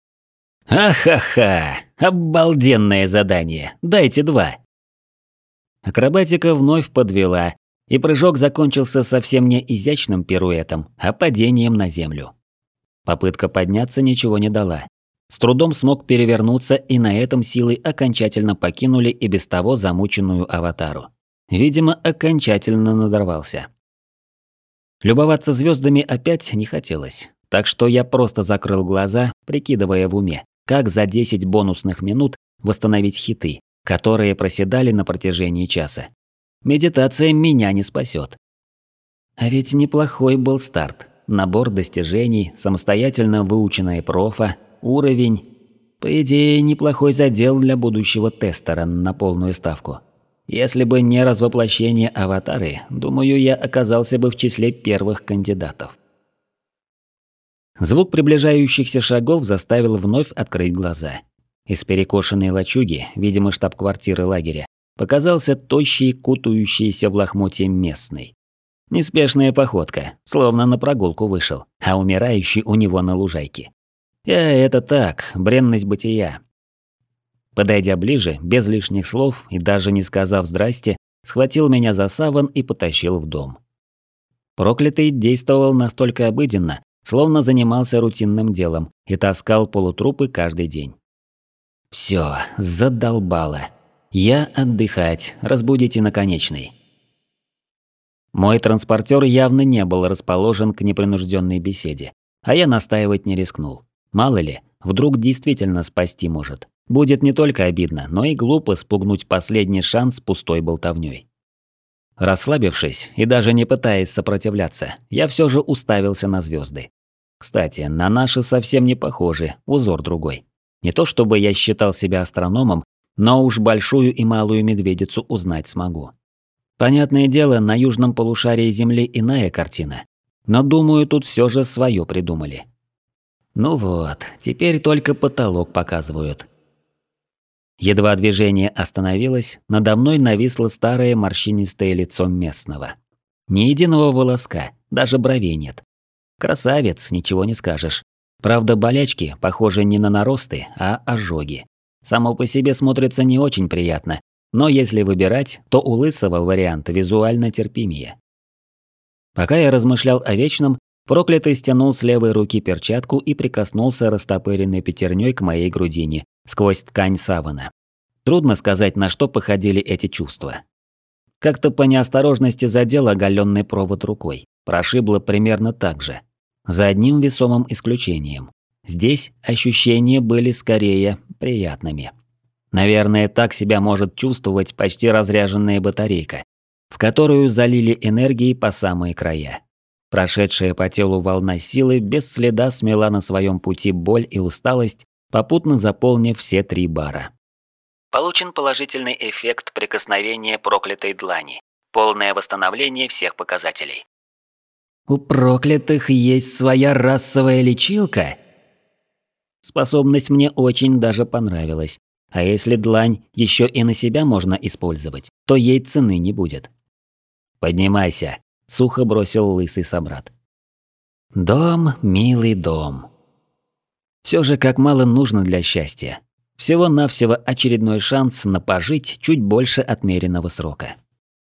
Ахаха! Обалденное задание! Дайте 2! Акробатика вновь подвела, и прыжок закончился совсем не изящным пируэтом, а падением на землю. Попытка подняться ничего не дала. С трудом смог перевернуться, и на этом силы окончательно покинули и без того замученную аватару. Видимо, окончательно надорвался. Любоваться звездами опять не хотелось, Так что я просто закрыл глаза, прикидывая в уме, как за 10 бонусных минут восстановить хиты, которые проседали на протяжении часа. Медитация меня не спасет. А ведь неплохой был старт. Набор достижений, самостоятельно выученная профа, уровень. По идее, неплохой задел для будущего тестера на полную ставку. Если бы не развоплощение аватары, думаю, я оказался бы в числе первых кандидатов. Звук приближающихся шагов заставил вновь открыть глаза. Из перекошенной лачуги, видимо штаб-квартиры лагеря, показался тощий, кутающийся в лохмотье местный. Неспешная походка, словно на прогулку вышел, а умирающий у него на лужайке. Это так, бренность бытия. Подойдя ближе, без лишних слов и даже не сказав «здрасте», схватил меня за саван и потащил в дом. Проклятый действовал настолько обыденно, словно занимался рутинным делом и таскал полутрупы каждый день. Всё, задолбало. Я отдыхать, разбудите наконечный. Мой транспортер явно не был расположен к непринужденной беседе, а я настаивать не рискнул. Мало ли, вдруг действительно спасти может. Будет не только обидно, но и глупо спугнуть последний шанс пустой болтовнёй. Расслабившись и даже не пытаясь сопротивляться, я всё же уставился на звёзды. Кстати, на наши совсем не похожи, узор другой. Не то чтобы я считал себя астрономом, но уж большую и малую медведицу узнать смогу. Понятное дело, на южном полушарии Земли иная картина. Но думаю, тут всё же своё придумали. Ну вот, теперь только потолок показывают. Едва движение остановилось, надо мной нависло старое морщинистое лицо местного. Ни единого волоска, даже бровей нет. Красавец, ничего не скажешь. Правда, болячки похожи не на наросты, а ожоги. Само по себе смотрится не очень приятно, но если выбирать, то у лысого вариант визуально терпимее. Пока я размышлял о вечном, проклятый стянул с левой руки перчатку и прикоснулся растопыренной пятерней к моей грудине, сквозь ткань савана. Трудно сказать, на что походили эти чувства. Как-то по неосторожности задел оголенный провод рукой, прошибло примерно так же. За одним весомым исключением. Здесь ощущения были скорее приятными. Наверное, так себя может чувствовать почти разряженная батарейка, в которую залили энергии по самые края. Прошедшая по телу волна силы без следа смела на своем пути боль и усталость, попутно заполнив все 3 бара. Получен положительный эффект прикосновения проклятой длани. Полное восстановление всех показателей. У проклятых есть своя расовая лечилка? Способность мне очень даже понравилась. А если длань еще и на себя можно использовать, то ей цены не будет. «Поднимайся», – сухо бросил лысый собрат. Дом, милый дом. Все же как мало нужно для счастья. Всего-навсего очередной шанс на пожить чуть больше отмеренного срока.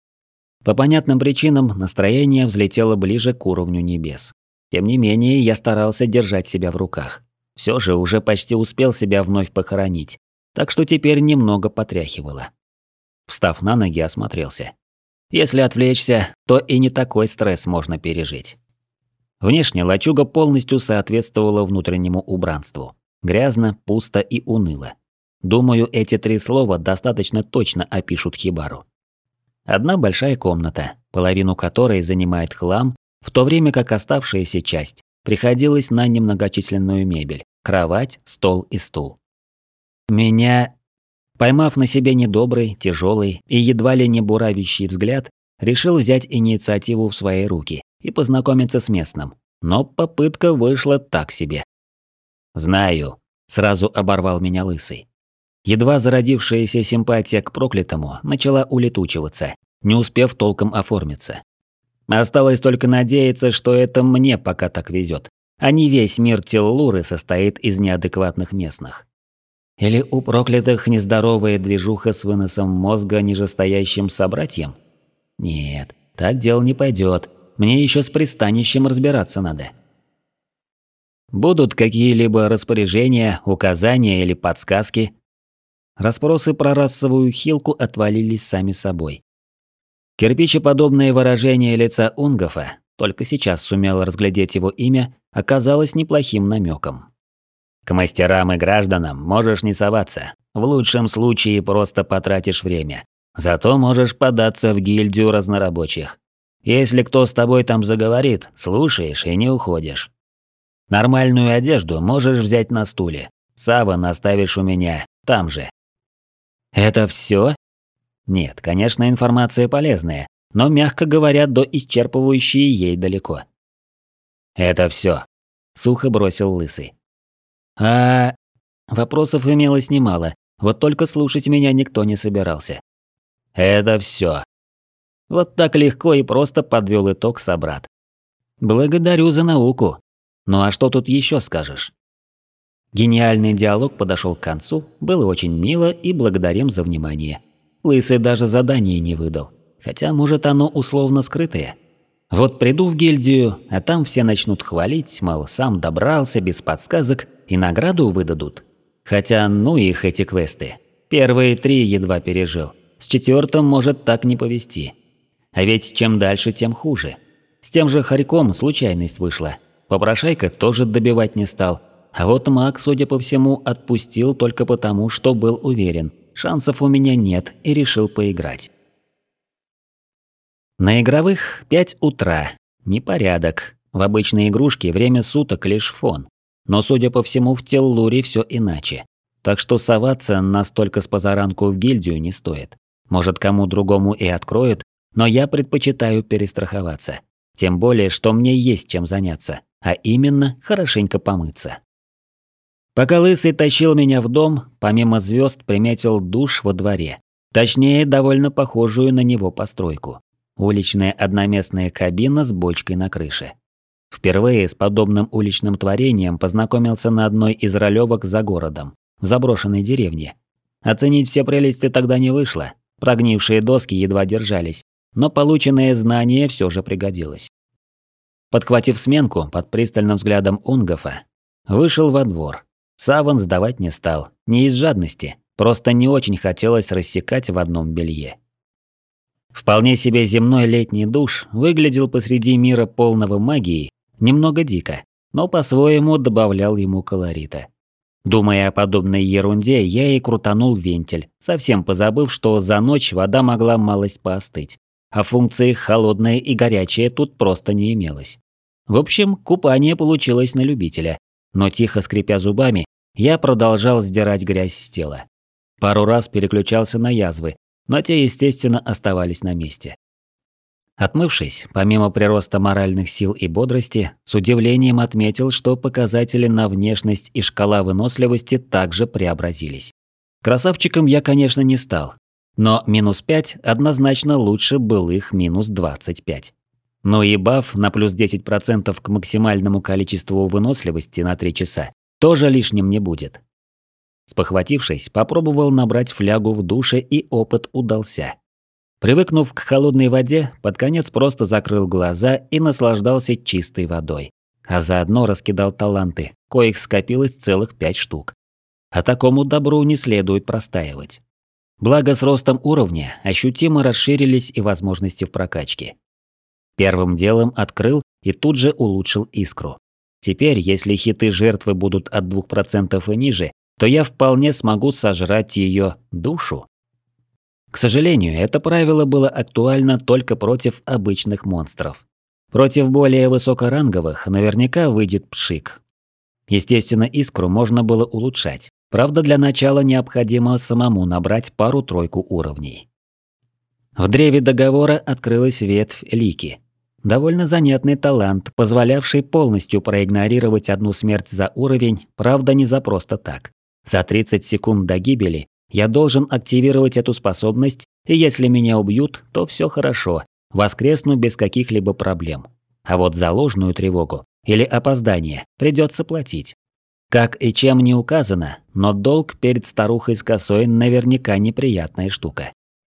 По понятным причинам настроение взлетело ближе к уровню небес. Тем не менее, я старался держать себя в руках. Все же уже почти успел себя вновь похоронить, так что теперь немного потряхивало. Встав на ноги, осмотрелся. Если отвлечься, то и не такой стресс можно пережить. Внешне лачуга полностью соответствовала внутреннему убранству. Грязно, пусто и уныло. Думаю, эти 3 слова достаточно точно опишут хибару. Одна большая комната, половину которой занимает хлам, в то время как оставшаяся часть приходилась на немногочисленную мебель, кровать, стол и стул. Поймав на себе недобрый, тяжелый и едва ли не буравящий взгляд, решил взять инициативу в свои руки и познакомиться с местным, но попытка вышла так себе. «Знаю», – сразу оборвал меня лысый. Едва зародившаяся симпатия к проклятому начала улетучиваться, не успев толком оформиться. Осталось только надеяться, что это мне пока так везет, а не весь мир Теллуры состоит из неадекватных местных. Или у проклятых нездоровая движуха с выносом мозга нижестоящим собратьям? Нет, так дело не пойдет. Мне еще с пристанищем разбираться надо. Будут какие-либо распоряжения, указания или подсказки? Расспросы про расовую хилку отвалились сами собой. Кирпичеподобное выражение лица Унгофа, только сейчас сумел разглядеть его имя, оказалось неплохим намеком. К мастерам и гражданам можешь не соваться. В лучшем случае просто потратишь время. Зато можешь податься в гильдию разнорабочих. Если кто с тобой там заговорит, слушаешь и не уходишь. Нормальную одежду можешь взять на стуле. Саван оставишь у меня, там же. Это все? Нет, конечно, информация полезная, но, мягко говоря, до исчерпывающей ей далеко. Это все, сухо бросил Лысый. Вопросов имелось немало, вот только слушать меня никто не собирался. Это все. Вот так легко и просто подвел итог собрат. Благодарю за науку. Ну а что тут еще скажешь? Гениальный диалог подошел к концу, было очень мило и благодарим за внимание. Лысый даже задание не выдал, хотя может оно условно скрытое. Вот приду в гильдию, а там все начнут хвалить, мол, сам добрался без подсказок и награду выдадут. Хотя ну их эти квесты. Первые 3 едва пережил, с 4-м может так не повезти. А ведь чем дальше, тем хуже. С тем же Харьком случайность вышла. Попрошайка тоже добивать не стал. А вот маг, судя по всему, отпустил только потому, что был уверен. Шансов у меня нет, и решил поиграть. На игровых 5 утра. Непорядок. В обычной игрушке время суток лишь фон. Но, судя по всему, в Теллуре все иначе. Так что соваться настолько с позаранку в гильдию не стоит. Может, кому другому и откроют, но я предпочитаю перестраховаться. Тем более, что мне есть чем заняться, а именно хорошенько помыться. Пока Лысый тащил меня в дом, помимо звезд приметил душ во дворе. Точнее, довольно похожую на него постройку. Уличная одноместная кабина с бочкой на крыше. Впервые с подобным уличным творением познакомился на одной из ролевок за городом, в заброшенной деревне. Оценить все прелести тогда не вышло. Прогнившие доски едва держались, но полученное знание все же пригодилось. Подхватив сменку под пристальным взглядом Унгофа, вышел во двор. Саван сдавать не стал, не из жадности, просто не очень хотелось рассекать в одном белье. Вполне себе земной летний душ выглядел посреди мира полного магии немного дико, но по-своему добавлял ему колорита. Думая о подобной ерунде, я и крутанул вентиль, совсем позабыв, что за ночь вода могла малость поостыть, а функции холодное и горячее тут просто не имелось. В общем, купание получилось на любителя, но тихо скрипя зубами, я продолжал сдирать грязь с тела. Пару раз переключался на язвы, но те, естественно, оставались на месте. Отмывшись, помимо прироста моральных сил и бодрости, с удивлением отметил, что показатели на внешность и шкала выносливости также преобразились. Красавчиком я, конечно, не стал, но -5 однозначно лучше былых -25. Но и баф на плюс 10% к максимальному количеству выносливости на 3 часа тоже лишним не будет. Спохватившись, попробовал набрать флягу в душе, и опыт удался. Привыкнув к холодной воде, под конец просто закрыл глаза и наслаждался чистой водой. А заодно раскидал таланты, коих скопилось целых 5 штук. А такому добру не следует простаивать. Благо с ростом уровня ощутимо расширились и возможности в прокачке. Первым делом открыл и тут же улучшил искру. Теперь, если хиты жертвы будут от 2% и ниже, то я вполне смогу сожрать ее душу. К сожалению, это правило было актуально только против обычных монстров. Против более высокоранговых наверняка выйдет пшик. Естественно, искру можно было улучшать. Правда, для начала необходимо самому набрать пару-тройку уровней. В древе договора открылась ветвь Лики. Довольно занятный талант, позволявший полностью проигнорировать одну смерть за уровень, правда не за просто так. За 30 секунд до гибели я должен активировать эту способность, и если меня убьют, то все хорошо, воскресну без каких-либо проблем. А вот за ложную тревогу или опоздание придется платить. Как и чем не указано, но долг перед старухой с косой наверняка неприятная штука.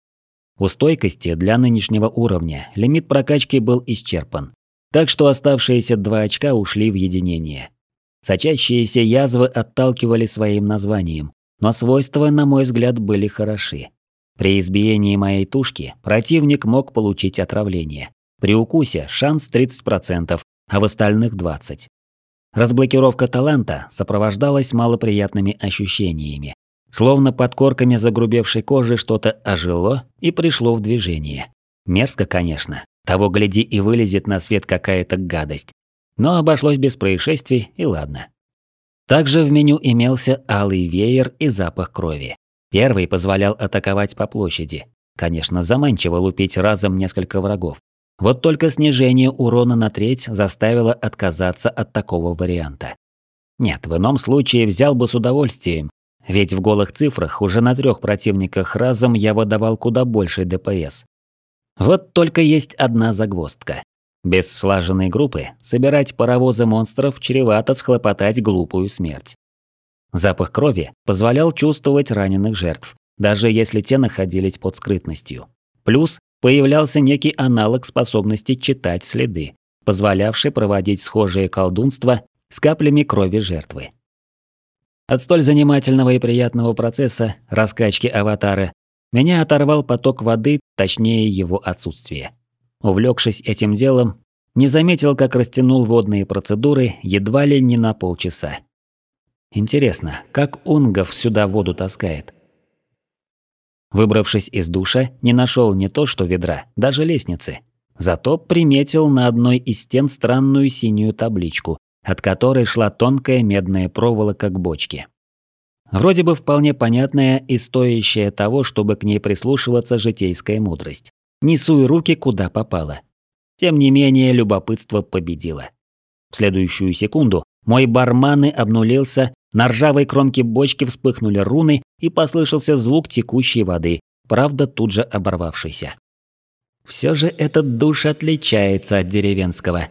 У стойкости для нынешнего уровня лимит прокачки был исчерпан, так что оставшиеся 2 очка ушли в единение. Сочащиеся язвы отталкивали своим названием, но свойства, на мой взгляд, были хороши. При избиении моей тушки противник мог получить отравление. При укусе шанс 30%, а в остальных 20%. Разблокировка таланта сопровождалась малоприятными ощущениями. Словно под корками загрубевшей кожи что-то ожило и пришло в движение. Мерзко, конечно. Того гляди и вылезет на свет какая-то гадость. Но обошлось без происшествий, и ладно. Также в меню имелся алый веер и запах крови. Первый позволял атаковать по площади. Конечно, заманчиво лупить разом несколько врагов. Вот только снижение урона на треть заставило отказаться от такого варианта. Нет, в ином случае взял бы с удовольствием, ведь в голых цифрах уже на 3 противниках разом я выдавал куда больше ДПС. Вот только есть одна загвоздка. Без слаженной группы собирать паровозы монстров чревато схлопотать глупую смерть. Запах крови позволял чувствовать раненых жертв, даже если те находились под скрытностью. Плюс появлялся некий аналог способности читать следы, позволявший проводить схожие колдунства с каплями крови жертвы. От столь занимательного и приятного процесса раскачки аватара меня оторвал поток воды, точнее его отсутствие. Увлекшись этим делом, не заметил, как растянул водные процедуры едва ли не на полчаса. Интересно, как Унгов сюда воду таскает? Выбравшись из душа, не нашел не то что ведра, даже лестницы. Зато приметил на одной из стен странную синюю табличку, от которой шла тонкая медная проволока к бочке. Вроде бы вполне понятная и стоящая того, чтобы к ней прислушиваться житейская мудрость. Не суй руки куда попало. Тем не менее, любопытство победило. В следующую секунду мой барманы обнулился, на ржавой кромке бочки вспыхнули руны и послышался звук текущей воды, правда тут же оборвавшийся. Все же этот душ отличается от деревенского.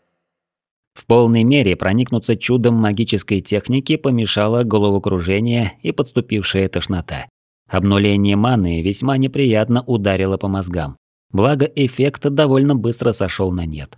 В полной мере проникнуться чудом магической техники помешало головокружение и подступившая тошнота. Обнуление маны весьма неприятно ударило по мозгам. Благо, эффект довольно быстро сошел на нет.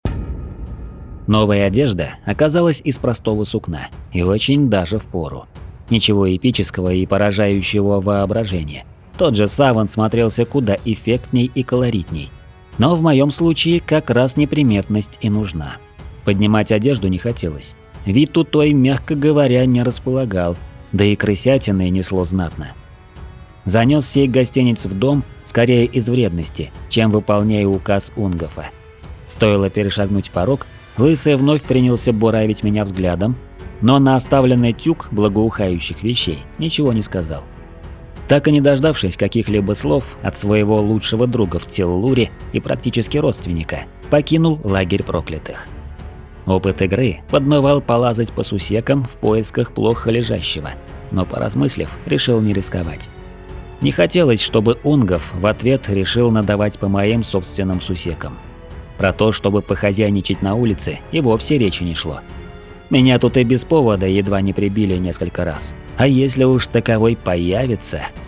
Новая одежда оказалась из простого сукна и очень даже впору. Ничего эпического и поражающего воображения. Тот же саван смотрелся куда эффектней и колоритней. Но в моем случае как раз неприметность и нужна. Поднимать одежду не хотелось. Вид у той, мягко говоря, не располагал, да и крысятиной несло знатно. Занес сей гостиниц в дом скорее из вредности, чем выполняя указ Унгофа. Стоило перешагнуть порог, Лысый вновь принялся буравить меня взглядом, но на оставленный тюк благоухающих вещей ничего не сказал. Так и не дождавшись каких-либо слов от своего лучшего друга в Теллуре и практически родственника, покинул лагерь проклятых. Опыт игры подмывал полазать по сусекам в поисках плохо лежащего, но поразмыслив, решил не рисковать. Не хотелось, чтобы Унгов в ответ решил надавать по моим собственным сусекам. Про то, чтобы похозяйничать на улице, и вовсе речи не шло. Меня тут и без повода едва не прибили несколько раз. А если уж таковой появится...